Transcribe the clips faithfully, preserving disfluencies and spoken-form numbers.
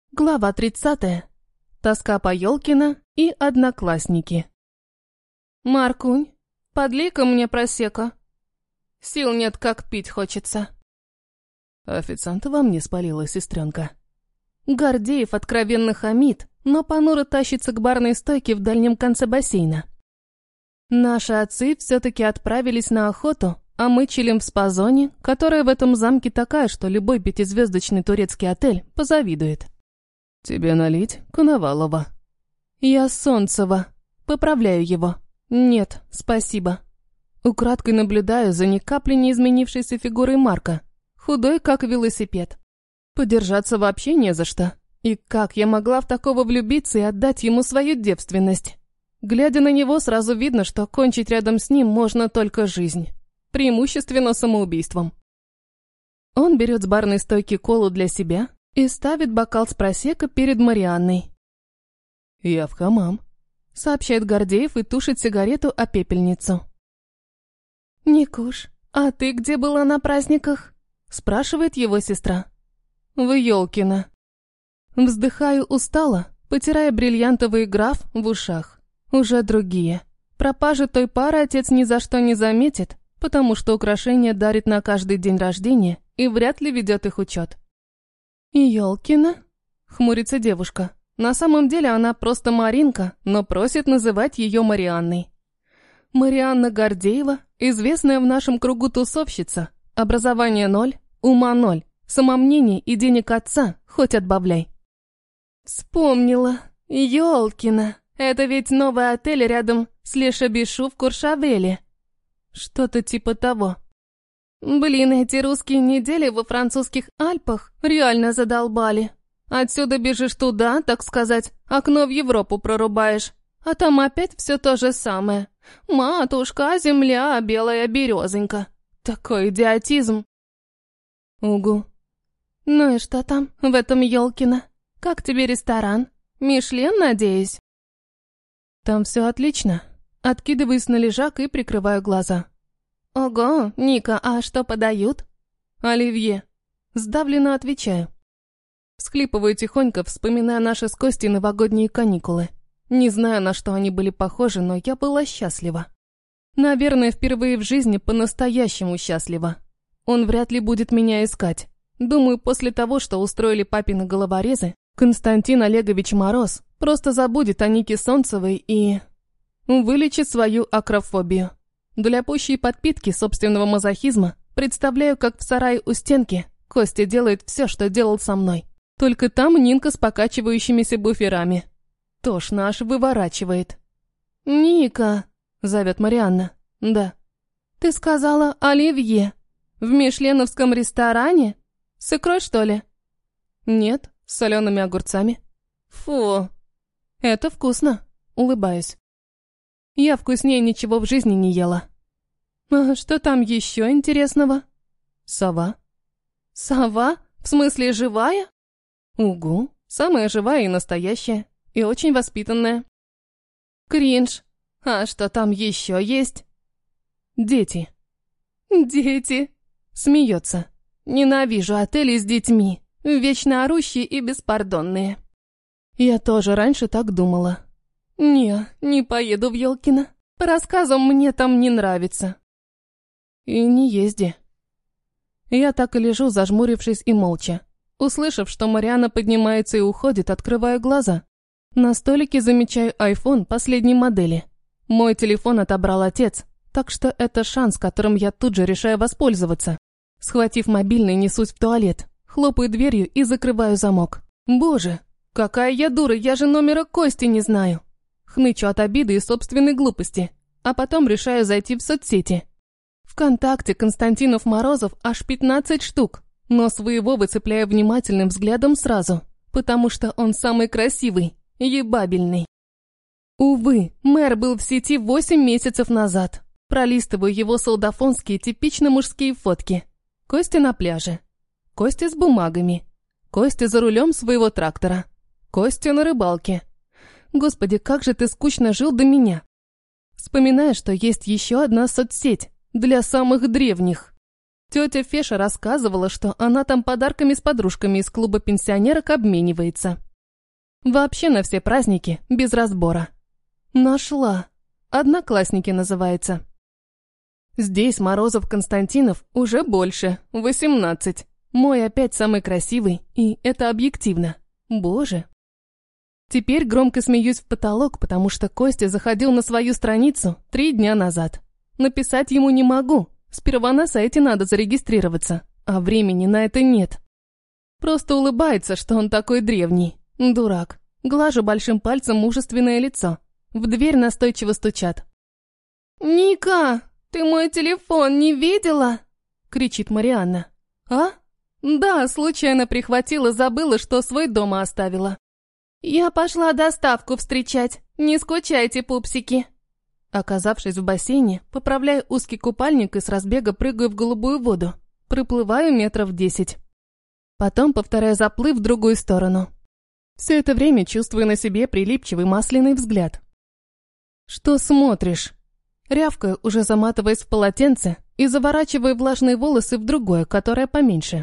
Глава тридцатая. Тоска по Ёлкина и одноклассники. «Маркунь, подлей-ка мне просека. Сил нет, как пить хочется». Официант во мне спалила сестренка. Гордеев откровенно хамит, но понуро тащится к барной стойке в дальнем конце бассейна. Наши отцы все-таки отправились на охоту, а мы чилим в спа-зоне, которая в этом замке такая, что любой пятизвездочный турецкий отель позавидует. «Тебе налить, Коновалова?» «Я Солнцева. Поправляю его. Нет, спасибо». Украдкой наблюдаю за ни капли не изменившейся фигурой Марка. Худой, как велосипед. Подержаться вообще не за что. И как я могла в такого влюбиться и отдать ему свою девственность? Глядя на него, сразу видно, что кончить рядом с ним можно только жизнь. Преимущественно самоубийством. Он берет с барной стойки колу для себя и ставит бокал с просекко перед Марианной. «Я в хамам», — сообщает Гордеев и тушит сигарету о пепельницу. «Никуш, а ты где была на праздниках?» — спрашивает его сестра. «В Ёлкино». Вздыхаю устало, потирая бриллиантовый граф в ушах. Уже другие. Пропажи той пары отец ни за что не заметит, потому что украшения дарит на каждый день рождения и вряд ли ведет их учет. «Ёлкино?» — хмурится девушка. На самом деле она просто Маринка, но просит называть ее Марианной. Марианна Гордеева, известная в нашем кругу тусовщица. Образование ноль, ума ноль, самомнение и денег отца хоть отбавляй. Вспомнила. Ёлкино. Это ведь новый отель рядом с Лешабишу в Куршавеле. Что-то типа того. Блин, эти русские недели во французских Альпах реально задолбали. Отсюда бежишь туда, так сказать, окно в Европу прорубаешь. А там опять все то же самое. Матушка, земля, белая березонька. Такой идиотизм. Угу. Ну и что там в этом Ёлкино? Как тебе ресторан? Мишлен, надеюсь? Там все отлично. Откидываюсь на лежак и прикрываю глаза. Ого, Ника, а что подают? Оливье. Сдавленно отвечаю. Всхлипываю тихонько, вспоминая наши с Костей новогодние каникулы. Не знаю, на что они были похожи, но я была счастлива. Наверное, впервые в жизни по-настоящему счастлива. Он вряд ли будет меня искать. Думаю, после того, что устроили папины головорезы, Константин Олегович Мороз просто забудет о Нике Солнцевой и... вылечит свою акрофобию. Для пущей подпитки собственного мазохизма представляю, как в сарае у стенки Костя делает все, что делал со мной. Только там Нинка с покачивающимися буферами. Тошно аж выворачивает. «Ника», — зовет Марианна. «Да». «Ты сказала оливье. В мишленовском ресторане? С икрой, что ли?» «Нет, с солеными огурцами». «Фу». «Это вкусно», — улыбаюсь. Я вкуснее ничего в жизни не ела. А что там еще интересного? Сова. Сова? В смысле живая? Угу, самая живая и настоящая, и очень воспитанная. Кринж. А что там еще есть? Дети. Дети. Смеется. Ненавижу отели с детьми, вечно орущие и беспардонные. Я тоже раньше так думала. «Не, не поеду в Ёлкино. По рассказам мне там не нравится». «И не езди». Я так и лежу, зажмурившись и молча. Услышав, что Марианна поднимается и уходит, открываю глаза. На столике замечаю айфон последней модели. Мой телефон отобрал отец, так что это шанс, которым я тут же решаю воспользоваться. Схватив мобильный, несусь в туалет, хлопаю дверью и закрываю замок. Боже, какая я дура, я же номера Кости не знаю. Хнычу от обиды и собственной глупости, а потом решаю зайти в соцсети. ВКонтакте Константинов Морозов аж пятнадцать штук, но своего выцепляю внимательным взглядом сразу, потому что он самый красивый, ебабельный. Увы, мэр был в сети восемь месяцев назад. Пролистываю его солдафонские типично мужские фотки. Костя на пляже. Костя с бумагами. Костя за рулем своего трактора. Костя на рыбалке. Господи, как же ты скучно жил до меня. Вспоминаю, что есть еще одна соцсеть для самых древних. Тетя Феша рассказывала, что она там подарками с подружками из клуба пенсионерок обменивается. Вообще на все праздники, без разбора. Нашла. Одноклассники называется. Здесь Морозов-Константинов уже больше, восемнадцать. Мой опять самый красивый, и это объективно. Боже. Теперь громко смеюсь в потолок, потому что Костя заходил на свою страницу три дня назад. Написать ему не могу. Сперва на сайте надо зарегистрироваться, а времени на это нет. Просто улыбается, что он такой древний. Дурак. Глажу большим пальцем мужественное лицо. В дверь настойчиво стучат. «Ника, ты мой телефон не видела?» — кричит Марианна. «А? Да, случайно прихватила, забыла, что свой дома оставила. Я пошла доставку встречать, не скучайте, пупсики». Оказавшись в бассейне, поправляю узкий купальник и с разбега прыгаю в голубую воду. Проплываю метров десять. Потом повторяю заплыв в другую сторону. Все это время чувствую на себе прилипчивый масляный взгляд. «Что смотришь?» Рявкаю, уже заматываясь в полотенце и заворачиваю влажные волосы в другое, которое поменьше.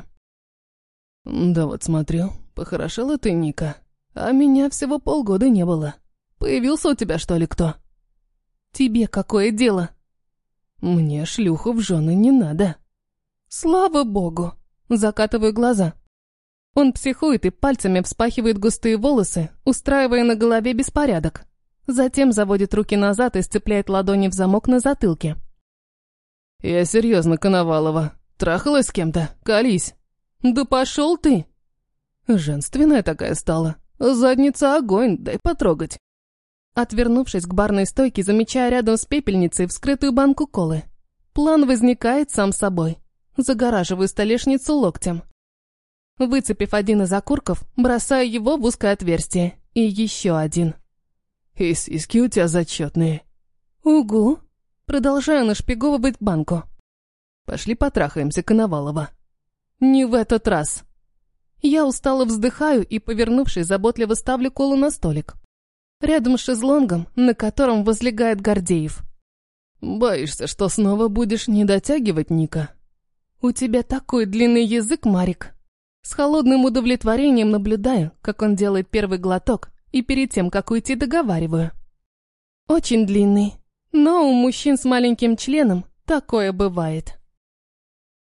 «Да вот смотрю, похорошела ты, Ника. А меня всего полгода не было. Появился у тебя, что ли, кто?» «Тебе какое дело?» «Мне шлюху в жены не надо». «Слава богу!» Закатываю глаза. Он психует и пальцами вспахивает густые волосы, устраивая на голове беспорядок. Затем заводит руки назад и сцепляет ладони в замок на затылке. «Я серьезно, Коновалова. Трахалась с кем-то? Колись». «Да пошел ты!» Женственная такая стала. Задница огонь, дай потрогать. Отвернувшись к барной стойке, замечаю рядом с пепельницей вскрытую банку колы. План возникает сам собой. Загораживаю столешницу локтем. Выцепив один из окурков, бросаю его в узкое отверстие. И еще один. «И сиськи у тебя зачетные». «Угу». Продолжаю нашпиговывать банку. «Пошли потрахаемся, Коновалова». «Не в этот раз». Я устало вздыхаю и, повернувшись, заботливо ставлю колу на столик. Рядом с шезлонгом, на котором возлегает Гордеев. «Боишься, что снова будешь не дотягивать, Ника?» «У тебя такой длинный язык, Марик». С холодным удовлетворением наблюдаю, как он делает первый глоток, и перед тем, как уйти, договариваю. «Очень длинный, но у мужчин с маленьким членом такое бывает».